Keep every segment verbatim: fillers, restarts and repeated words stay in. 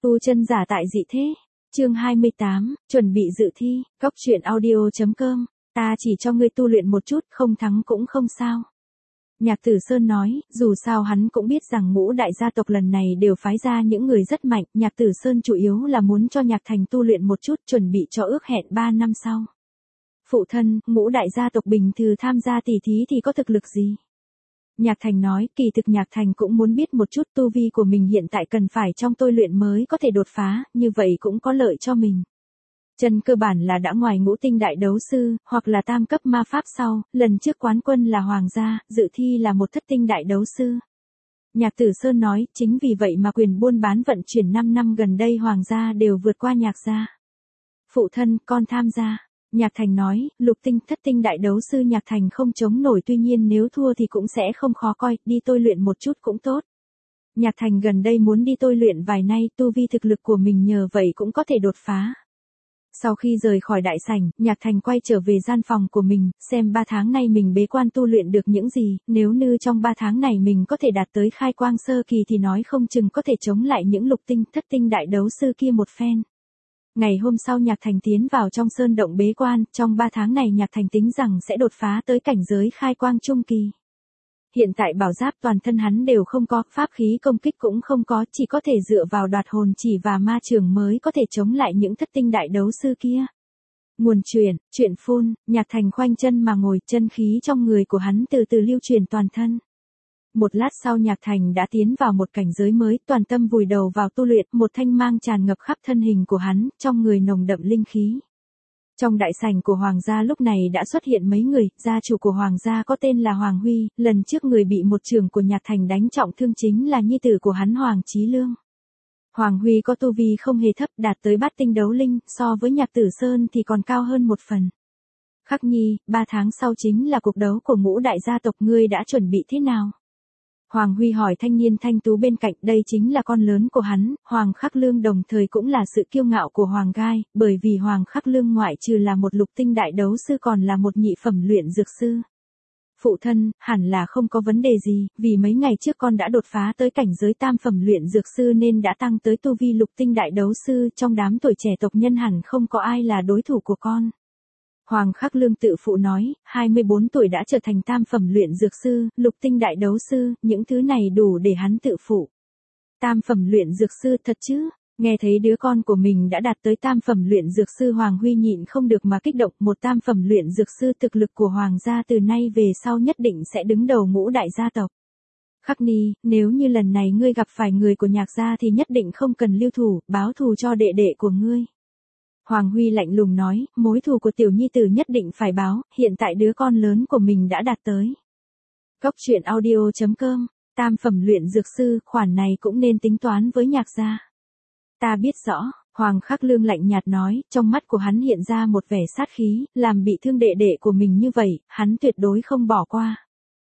Tu chân giả tại dị thế. Chương hai mươi tám, chuẩn bị dự thi. Cốc truyện audio.com. Ta chỉ cho ngươi tu luyện một chút, không thắng cũng không sao. Nhạc Tử Sơn nói, dù sao hắn cũng biết rằng ngũ đại gia tộc lần này đều phái ra những người rất mạnh, Nhạc Tử Sơn chủ yếu là muốn cho Nhạc Thành tu luyện một chút, chuẩn bị cho ước hẹn ba năm sau. Phụ thân, ngũ đại gia tộc bình thường tham gia tỷ thí thì có thực lực gì? Nhạc Thành nói, kỳ thực Nhạc Thành cũng muốn biết một chút tu vi của mình hiện tại cần phải trong tôi luyện mới có thể đột phá, như vậy cũng có lợi cho mình. Chân cơ bản là đã ngoài ngũ tinh đại đấu sư, hoặc là tam cấp ma pháp sau, lần trước quán quân là Hoàng gia, dự thi là một thất tinh đại đấu sư. Nhạc Tử Sơn nói, chính vì vậy mà quyền buôn bán vận chuyển năm năm gần đây Hoàng gia đều vượt qua Nhạc gia. Phụ thân, con tham gia. Nhạc Thành nói, lục tinh thất tinh đại đấu sư Nhạc Thành không chống nổi, tuy nhiên nếu thua thì cũng sẽ không khó coi, đi tôi luyện một chút cũng tốt. Nhạc Thành gần đây muốn đi tôi luyện vài nay, tu vi thực lực của mình nhờ vậy cũng có thể đột phá. Sau khi rời khỏi đại sảnh, Nhạc Thành quay trở về gian phòng của mình, xem ba tháng nay mình bế quan tu luyện được những gì, nếu như trong ba tháng này mình có thể đạt tới khai quang sơ kỳ thì nói không chừng có thể chống lại những lục tinh thất tinh đại đấu sư kia một phen. Ngày hôm sau Nhạc Thành tiến vào trong sơn động bế quan, trong ba tháng này Nhạc Thành tính rằng sẽ đột phá tới cảnh giới khai quang trung kỳ. Hiện tại bảo giáp toàn thân hắn đều không có, pháp khí công kích cũng không có, chỉ có thể dựa vào đoạt hồn chỉ và ma trường mới có thể chống lại những thất tinh đại đấu sư kia. Nguồn truyền, chuyện phun, Nhạc Thành khoanh chân mà ngồi, chân khí trong người của hắn từ từ lưu truyền toàn thân. Một lát sau Nhạc Thành đã tiến vào một cảnh giới mới, toàn tâm vùi đầu vào tu luyện, một thanh mang tràn ngập khắp thân hình của hắn, trong người nồng đậm linh khí. Trong đại sảnh của Hoàng gia lúc này đã xuất hiện mấy người, gia chủ của Hoàng gia có tên là Hoàng Huy, lần trước người bị một trường của Nhạc Thành đánh trọng thương chính là nhi tử của hắn Hoàng Chí Lương. Hoàng Huy có tu vi không hề thấp, đạt tới bát tinh đấu linh, so với Nhạc Tử Sơn thì còn cao hơn một phần. Khắc Nhi, ba tháng sau chính là cuộc đấu của ngũ đại gia tộc, ngươi đã chuẩn bị thế nào? Hoàng Huy hỏi thanh niên thanh tú bên cạnh, đây chính là con lớn của hắn, Hoàng Khắc Lương, đồng thời cũng là sự kiêu ngạo của Hoàng Gai, bởi vì Hoàng Khắc Lương ngoại trừ là một lục tinh đại đấu sư còn là một nhị phẩm luyện dược sư. Phụ thân, hẳn là không có vấn đề gì, vì mấy ngày trước con đã đột phá tới cảnh giới tam phẩm luyện dược sư nên đã tăng tới tu vi lục tinh đại đấu sư, trong đám tuổi trẻ tộc nhân hẳn không có ai là đối thủ của con. Hoàng Khắc Lương tự phụ nói, hai mươi bốn tuổi đã trở thành tam phẩm luyện dược sư, lục tinh đại đấu sư, những thứ này đủ để hắn tự phụ. Tam phẩm luyện dược sư thật chứ? Nghe thấy đứa con của mình đã đạt tới tam phẩm luyện dược sư, Hoàng Huy nhịn không được mà kích động, một tam phẩm luyện dược sư, thực lực của Hoàng gia từ nay về sau nhất định sẽ đứng đầu ngũ đại gia tộc. Khắc Ni, nếu như lần này ngươi gặp phải người của Nhạc gia thì nhất định không cần lưu thủ, báo thù cho đệ đệ của ngươi. Hoàng Huy lạnh lùng nói, mối thù của tiểu nhi tử nhất định phải báo, hiện tại đứa con lớn của mình đã đạt tới. Cốc truyện audio.com, tam phẩm luyện dược sư, khoản này cũng nên tính toán với Nhạc gia. Ta biết rõ, Hoàng Khắc Lương lạnh nhạt nói, trong mắt của hắn hiện ra một vẻ sát khí, làm bị thương đệ đệ của mình như vậy, hắn tuyệt đối không bỏ qua.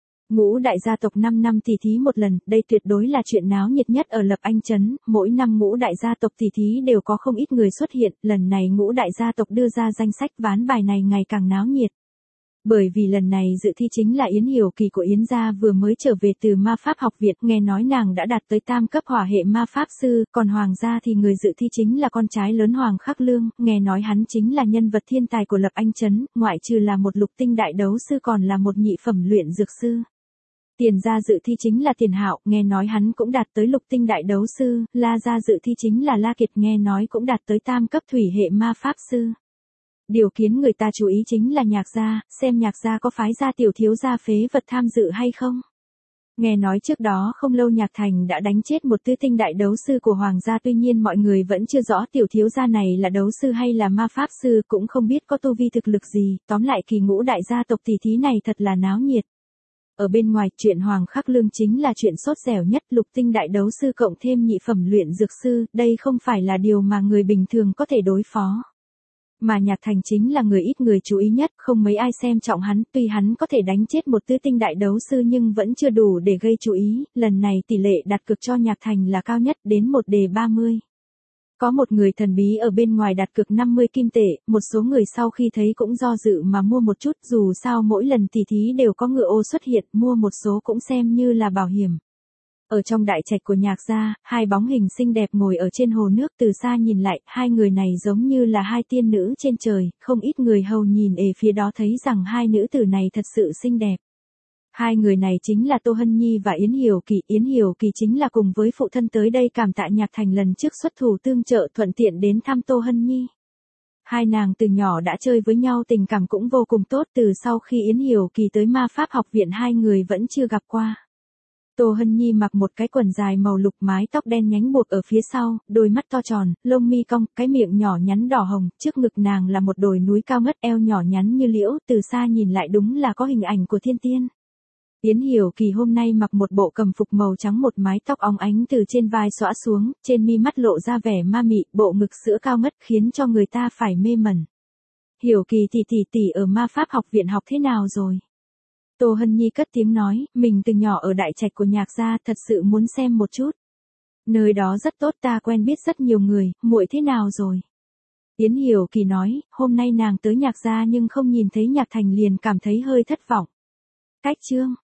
Ngũ đại gia tộc năm năm tỷ thí một lần, đây tuyệt đối là chuyện náo nhiệt nhất ở Lập Anh Trấn, mỗi năm ngũ đại gia tộc tỷ thí đều có không ít người xuất hiện, lần này ngũ đại gia tộc đưa ra danh sách, ván bài này ngày càng náo nhiệt. Bởi vì lần này dự thi chính là Yến Hiểu Kỳ của Yến gia vừa mới trở về từ ma pháp học viện, nghe nói nàng đã đạt tới tam cấp hỏa hệ ma pháp sư, còn Hoàng gia thì người dự thi chính là con trai lớn Hoàng Khắc Lương, nghe nói hắn chính là nhân vật thiên tài của Lập Anh Trấn, ngoại trừ là một lục tinh đại đấu sư còn là một nhị phẩm luyện dược sư. Tiền gia dự thi chính là Tiền Hạo, nghe nói hắn cũng đạt tới lục tinh đại đấu sư, La gia dự thi chính là La Kiệt, nghe nói cũng đạt tới tam cấp thủy hệ ma pháp sư. Điều khiến người ta chú ý chính là Nhạc gia, xem Nhạc gia có phái ra tiểu thiếu gia phế vật tham dự hay không. Nghe nói trước đó không lâu Nhạc Thành đã đánh chết một tứ tinh đại đấu sư của Hoàng gia, tuy nhiên mọi người vẫn chưa rõ tiểu thiếu gia này là đấu sư hay là ma pháp sư, cũng không biết có tu vi thực lực gì, tóm lại kỳ ngũ đại gia tộc tỷ thí này thật là náo nhiệt. Ở bên ngoài, chuyện Hoàng Khắc Lương chính là chuyện sốt dẻo nhất, lục tinh đại đấu sư cộng thêm nhị phẩm luyện dược sư, đây không phải là điều mà người bình thường có thể đối phó. Mà Nhạc Thành chính là người ít người chú ý nhất, không mấy ai xem trọng hắn, tuy hắn có thể đánh chết một tứ tinh đại đấu sư nhưng vẫn chưa đủ để gây chú ý, lần này tỷ lệ đặt cược cho Nhạc Thành là cao nhất, đến một đề ba mươi. Có một người thần bí ở bên ngoài đặt cược năm mươi kim tệ, một số người sau khi thấy cũng do dự mà mua một chút, dù sao mỗi lần tỷ thí đều có ngựa ô xuất hiện, mua một số cũng xem như là bảo hiểm. Ở trong đại trạch của Nhạc gia, hai bóng hình xinh đẹp ngồi ở trên hồ nước, từ xa nhìn lại, hai người này giống như là hai tiên nữ trên trời, không ít người hầu nhìn ề phía đó thấy rằng hai nữ tử này thật sự xinh đẹp. Hai người này chính là Tô Hân Nhi và Yến Hiểu Kỳ. Yến Hiểu Kỳ chính là cùng với phụ thân tới đây cảm tạ Nhạc Thành lần trước xuất thủ tương trợ, thuận tiện đến thăm Tô Hân Nhi. Hai nàng từ nhỏ đã chơi với nhau, tình cảm cũng vô cùng tốt, từ sau khi Yến Hiểu Kỳ tới ma pháp học viện hai người vẫn chưa gặp qua. Tô Hân Nhi mặc một cái quần dài màu lục, mái tóc đen nhánh buộc ở phía sau, đôi mắt to tròn, lông mi cong, cái miệng nhỏ nhắn đỏ hồng, trước ngực nàng là một đồi núi cao ngất, eo nhỏ nhắn như liễu, từ xa nhìn lại đúng là có hình ảnh của thiên tiên. Yến Hiểu Kỳ hôm nay mặc một bộ cẩm phục màu trắng, một mái tóc óng ánh từ trên vai xõa xuống, trên mi mắt lộ ra vẻ ma mị, bộ ngực sữa cao ngất khiến cho người ta phải mê mẩn. Hiểu Kỳ tỷ tỷ tỷ ở ma pháp học viện học thế nào rồi? Tô Hân Nhi cất tiếng nói, mình từ nhỏ ở đại trạch của Nhạc gia, thật sự muốn xem một chút. Nơi đó rất tốt, ta quen biết rất nhiều người, muội thế nào rồi? Yến Hiểu Kỳ nói, hôm nay nàng tới Nhạc gia nhưng không nhìn thấy Nhạc Thành liền cảm thấy hơi thất vọng. Cách chương